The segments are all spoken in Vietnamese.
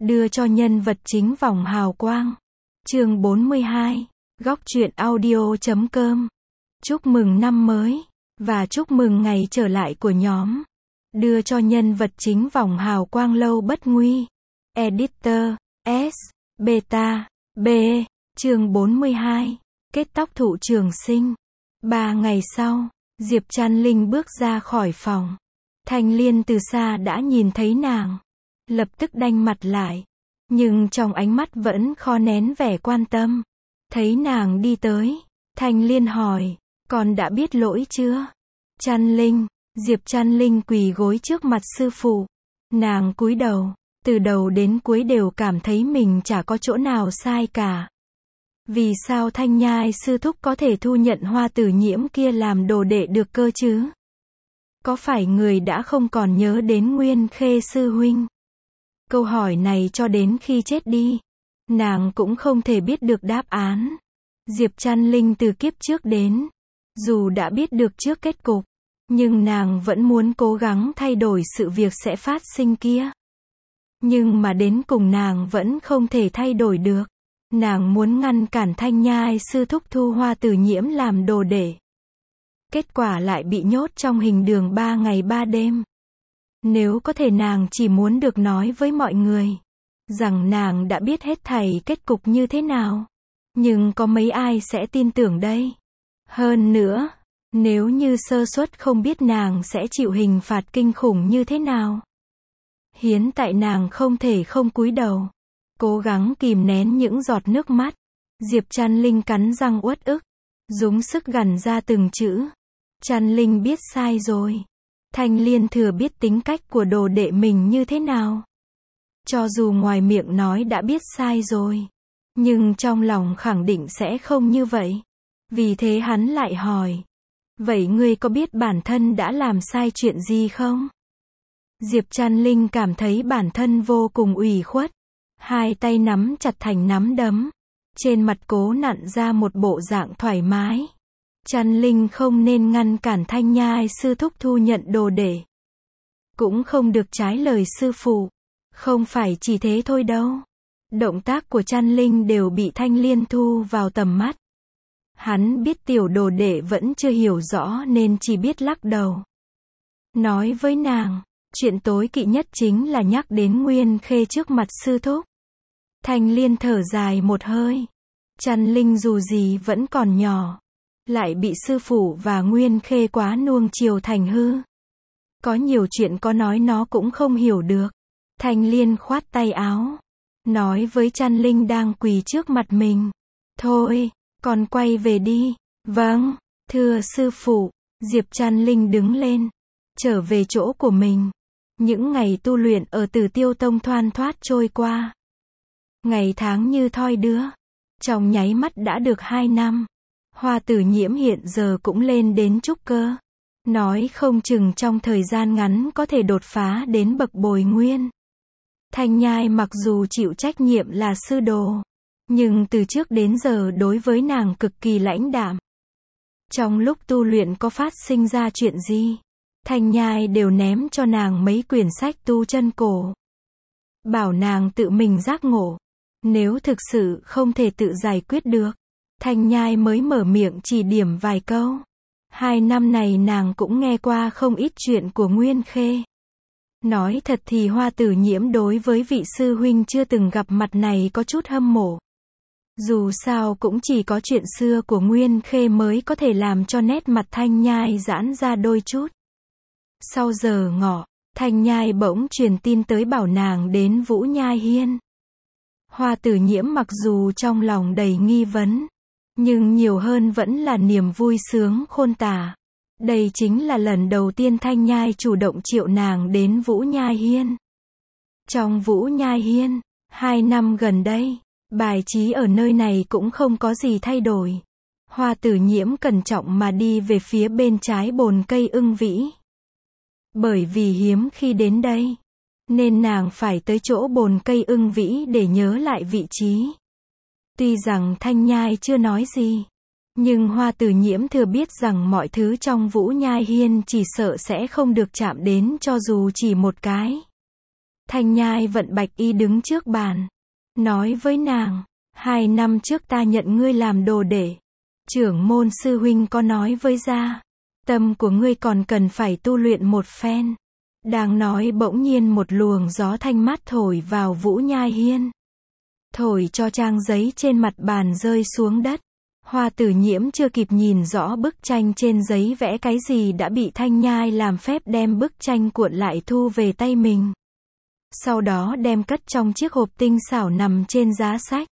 đưa cho nhân vật chính vòng hào quang. Chương 42, góc truyện audio.com. Chúc mừng năm mới, và chúc mừng ngày trở lại của nhóm. Đưa cho nhân vật chính vòng hào quang lâu bất nguy. Editor, S, Beta, B. Chương 42, kết tóc thụ trường sinh. 3 ngày sau, Diệp Trăn Linh bước ra khỏi phòng. Thanh Liên từ xa đã nhìn thấy nàng, lập tức đanh mặt lại, nhưng trong ánh mắt vẫn khó nén vẻ quan tâm. Thấy nàng đi tới, Thanh Liên hỏi, con đã biết lỗi chưa? Trăn Linh, Diệp Trăn Linh quỳ gối trước mặt sư phụ. Nàng cúi đầu, từ đầu đến cuối đều cảm thấy mình chả có chỗ nào sai cả. Vì sao Thanh Nhai sư thúc có thể thu nhận Hoa Tử Nhiễm kia làm đồ đệ được cơ chứ? Có phải người đã không còn nhớ đến Nguyên Khê sư huynh? Câu hỏi này cho đến khi chết đi, nàng cũng không thể biết được đáp án. Diệp Trăn Linh từ kiếp trước đến, dù đã biết được trước kết cục, nhưng nàng vẫn muốn cố gắng thay đổi sự việc sẽ phát sinh kia. Nhưng mà đến cùng nàng vẫn không thể thay đổi được. Nàng muốn ngăn cản Thanh Nhai sư thúc thu Hoa Tử Nhiễm làm đồ đệ. Kết quả lại bị nhốt trong hình đường 3 ngày 3 đêm. Nếu có thể nàng chỉ muốn được nói với mọi người rằng nàng đã biết hết thảy kết cục như thế nào. Nhưng có mấy ai sẽ tin tưởng đây? Hơn nữa, nếu như sơ suất không biết nàng sẽ chịu hình phạt kinh khủng như thế nào. Hiến tại nàng không thể không cúi đầu, cố gắng kìm nén những giọt nước mắt. Diệp Trăn Linh cắn răng uất ức, dùng sức gằn ra từng chữ. Trăn Linh biết sai rồi. Thanh Liên thừa biết tính cách của đồ đệ mình như thế nào. Cho dù ngoài miệng nói đã biết sai rồi, nhưng trong lòng khẳng định sẽ không như vậy. Vì thế hắn lại hỏi, vậy ngươi có biết bản thân đã làm sai chuyện gì không? Diệp Trăn Linh cảm thấy bản thân vô cùng ủy khuất. Hai tay nắm chặt thành nắm đấm, trên mặt cố nặn ra một bộ dạng thoải mái. Trăn Linh không nên ngăn cản Thanh Nhai sư thúc thu nhận đồ đệ. Cũng không được trái lời sư phụ. Không phải chỉ thế thôi đâu. Động tác của Trăn Linh đều bị Thanh Liên thu vào tầm mắt. Hắn biết tiểu đồ đệ vẫn chưa hiểu rõ nên chỉ biết lắc đầu. Nói với nàng, chuyện tối kỵ nhất chính là nhắc đến Nguyên Khê trước mặt sư thúc. Thanh Liên thở dài một hơi. Trăn Linh dù gì vẫn còn nhỏ, lại bị sư phụ và Nguyên Khê quá nuông chiều thành hư. Có nhiều chuyện có nói nó cũng không hiểu được. Thanh Liên khoát tay áo, nói với Trăn Linh đang quỳ trước mặt mình. Thôi, con quay về đi. Vâng, thưa sư phụ. Diệp Trăn Linh đứng lên, trở về chỗ của mình. Những ngày tu luyện ở Tử Tiêu Tông thoăn thoắt trôi qua. Ngày tháng như thoi đưa. Trong nháy mắt đã được 2 năm. Hoa Tử Nhiễm hiện giờ cũng lên đến trúc cơ. Nói không chừng trong thời gian ngắn có thể đột phá đến bậc bồi nguyên. Thanh Nhai mặc dù chịu trách nhiệm là sư đồ, nhưng từ trước đến giờ đối với nàng cực kỳ lãnh đạm. Trong lúc tu luyện có phát sinh ra chuyện gì, Thanh Nhai đều ném cho nàng mấy quyển sách tu chân cổ. Bảo nàng tự mình giác ngộ. Nếu thực sự không thể tự giải quyết được, Thanh Nhai mới mở miệng chỉ điểm vài câu. 2 năm này nàng cũng nghe qua không ít chuyện của Nguyên Khê. Nói thật thì Hoa Tử Nhiễm đối với vị sư huynh chưa từng gặp mặt này có chút hâm mộ. Dù sao cũng chỉ có chuyện xưa của Nguyên Khê mới có thể làm cho nét mặt Thanh Nhai giãn ra đôi chút. Sau giờ ngọ, Thanh Nhai bỗng truyền tin tới bảo nàng đến Vũ Nhai Hiên. Hoa Tử Nhiễm mặc dù trong lòng đầy nghi vấn, nhưng nhiều hơn vẫn là niềm vui sướng khôn tả. Đây chính là lần đầu tiên Thanh Nhai chủ động triệu nàng đến Vũ Nhai Hiên. Trong Vũ Nhai Hiên, 2 năm gần đây, bài trí ở nơi này cũng không có gì thay đổi. Hoa Tử Nhiễm cẩn trọng mà đi về phía bên trái bồn cây ưng vĩ. Bởi vì hiếm khi đến đây, nên nàng phải tới chỗ bồn cây ưng vĩ để nhớ lại vị trí. Tuy rằng Thanh Nhai chưa nói gì, nhưng Hoa Tử Nhiễm thừa biết rằng mọi thứ trong Vũ Nhai Hiên chỉ sợ sẽ không được chạm đến cho dù chỉ một cái. Thanh Nhai vận bạch y đứng trước bàn, nói với nàng, 2 năm trước ta nhận ngươi làm đồ đệ. Trưởng môn sư huynh có nói với gia, tâm của ngươi còn cần phải tu luyện một phen. Đang nói bỗng nhiên một luồng gió thanh mát thổi vào Vũ Nhai Hiên. Thổi cho trang giấy trên mặt bàn rơi xuống đất. Hoa Tử Nhiễm chưa kịp nhìn rõ bức tranh trên giấy vẽ cái gì đã bị Thanh Nhai làm phép đem bức tranh cuộn lại thu về tay mình. Sau đó đem cất trong chiếc hộp tinh xảo nằm trên giá sách.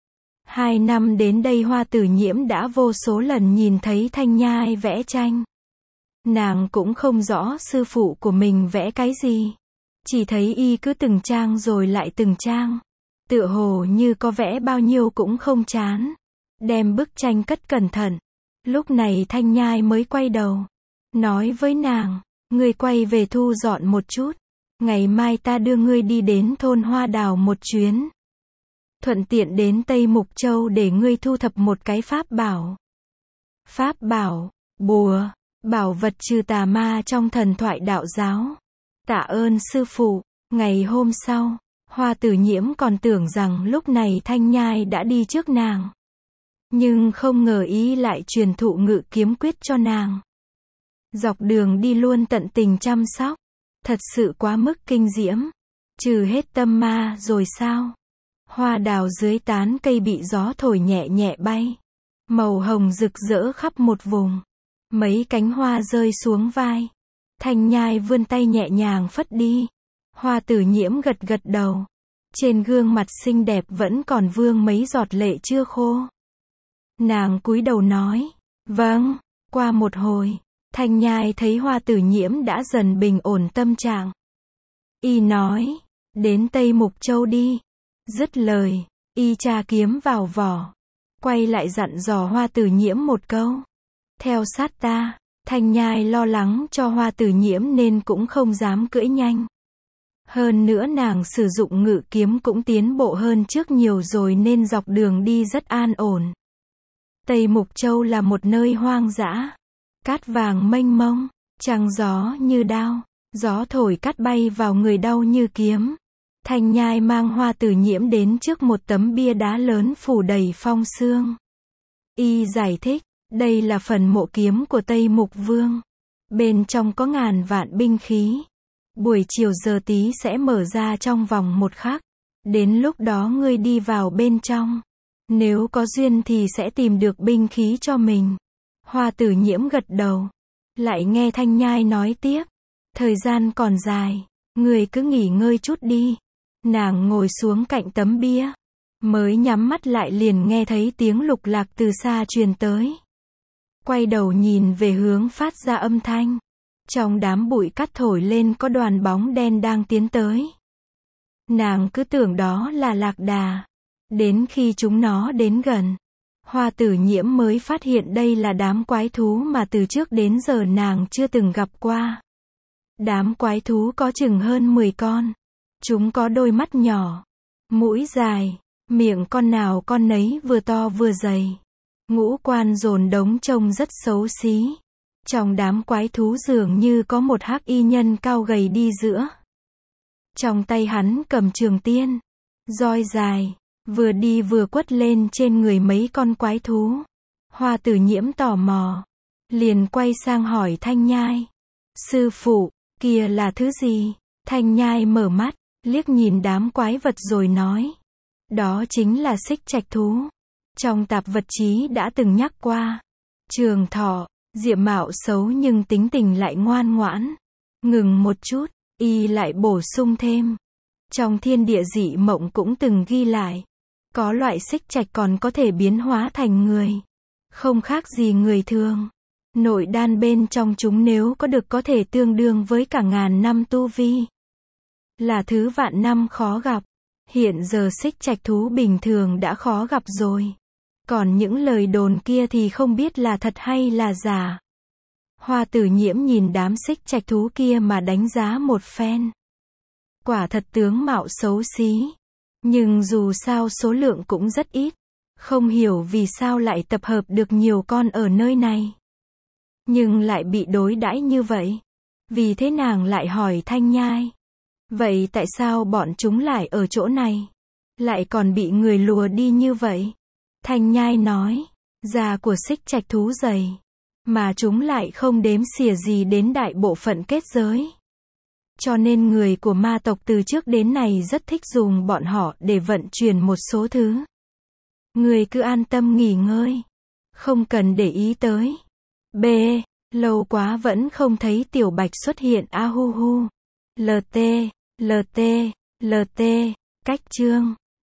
2 năm đến đây Hoa Tử Nhiễm đã vô số lần nhìn thấy Thanh Nhai vẽ tranh. Nàng cũng không rõ sư phụ của mình vẽ cái gì. Chỉ thấy y cứ từng trang rồi lại từng trang. Tựa hồ như có vẽ bao nhiêu cũng không chán. Đem bức tranh cất cẩn thận. Lúc này Thanh Nhai mới quay đầu. Nói với nàng, ngươi quay về thu dọn một chút. Ngày mai ta đưa ngươi đi đến thôn Hoa Đào một chuyến. Thuận tiện đến Tây Mục Châu để ngươi thu thập một cái pháp bảo. Pháp bảo, bùa, bảo vật trừ tà ma trong thần thoại đạo giáo. Tạ ơn sư phụ. Ngày hôm sau, Hoa Tử Nhiễm còn tưởng rằng lúc này Thanh Nhai đã đi trước nàng. Nhưng không ngờ ý lại truyền thụ ngự kiếm quyết cho nàng. Dọc đường đi luôn tận tình chăm sóc. Thật sự quá mức kinh diễm. Trừ hết tâm ma rồi sao? Hoa đào dưới tán cây bị gió thổi nhẹ nhẹ bay. Màu hồng rực rỡ khắp một vùng. Mấy cánh hoa rơi xuống vai. Thanh Nhai vươn tay nhẹ nhàng phất đi. Hoa Tử Nhiễm gật gật đầu. Trên gương mặt xinh đẹp vẫn còn vương mấy giọt lệ chưa khô. Nàng cúi đầu nói, vâng. Qua một hồi, Thanh Nhai thấy Hoa Tử Nhiễm đã dần bình ổn tâm trạng. Y nói, đến Tây Mục Châu đi. Dứt lời, y tra kiếm vào vỏ. Quay lại dặn dò Hoa Tử Nhiễm một câu. Theo sát ta. Thanh Nhai lo lắng cho Hoa Tử Nhiễm nên cũng không dám cưỡi nhanh. Hơn nữa nàng sử dụng ngự kiếm cũng tiến bộ hơn trước nhiều rồi nên dọc đường đi rất an ổn. Tây Mục Châu là một nơi hoang dã. Cát vàng mênh mông, trăng gió như đao, gió thổi cát bay vào người đau như kiếm. Thanh Nhai mang Hoa Tử Nhiễm đến trước một tấm bia đá lớn phủ đầy phong sương. Y giải thích, đây là phần mộ kiếm của Tây Mục Vương. Bên trong có ngàn vạn binh khí. Buổi chiều giờ tí sẽ mở ra trong vòng 1 khắc. Đến lúc đó ngươi đi vào bên trong. Nếu có duyên thì sẽ tìm được binh khí cho mình. Hoa Tử Nhiễm gật đầu. Lại nghe Thanh Nhai nói tiếp. Thời gian còn dài. Ngươi cứ nghỉ ngơi chút đi. Nàng ngồi xuống cạnh tấm bia. Mới nhắm mắt lại liền nghe thấy tiếng lục lạc từ xa truyền tới. Quay đầu nhìn về hướng phát ra âm thanh. Trong đám bụi cát thổi lên có đoàn bóng đen đang tiến tới. Nàng cứ tưởng đó là lạc đà. Đến khi chúng nó đến gần, Hoa Tử Nhiễm mới phát hiện đây là đám quái thú mà từ trước đến giờ nàng chưa từng gặp qua. Đám quái thú có chừng hơn 10 con. Chúng có đôi mắt nhỏ, mũi dài, miệng con nào con nấy vừa to vừa dày. Ngũ quan dồn đống trông rất xấu xí. Trong đám quái thú dường như có một hắc y nhân cao gầy đi giữa. Trong tay hắn cầm trường tiên, roi dài, vừa đi vừa quất lên trên người mấy con quái thú. Hoa Tử Nhiễm tò mò, liền quay sang hỏi Thanh Nhai. Sư phụ, kia là thứ gì? Thanh Nhai mở mắt, liếc nhìn đám quái vật rồi nói. Đó chính là xích trạch thú. Trong tạp vật chí đã từng nhắc qua. Trường thọ, diện mạo xấu nhưng tính tình lại ngoan ngoãn. Ngừng một chút, y lại bổ sung thêm. Trong thiên địa dị mộng cũng từng ghi lại. Có loại xích trạch còn có thể biến hóa thành người. Không khác gì người thường. Nội đan bên trong chúng nếu có được có thể tương đương với cả ngàn năm tu vi. Là thứ vạn năm khó gặp. Hiện giờ xích trạch thú bình thường đã khó gặp rồi. Còn những lời đồn kia thì không biết là thật hay là giả. Hoa Tử Nhiễm nhìn đám xích trạch thú kia mà đánh giá một phen. Quả thật tướng mạo xấu xí. Nhưng dù sao số lượng cũng rất ít. Không hiểu vì sao lại tập hợp được nhiều con ở nơi này. Nhưng lại bị đối đãi như vậy. Vì thế nàng lại hỏi Thanh Nhai. Vậy tại sao bọn chúng lại ở chỗ này? Lại còn bị người lùa đi như vậy? Thanh Nhai nói, da của xích trạch thú dày, mà chúng lại không đếm xỉa gì đến đại bộ phận kết giới. Cho nên người của ma tộc từ trước đến nay rất thích dùng bọn họ để vận chuyển một số thứ. Người cứ an tâm nghỉ ngơi, không cần để ý tới. B. Lâu quá vẫn không thấy Tiểu Bạch xuất hiện. A hu hu. LT, LT, LT. Cách chương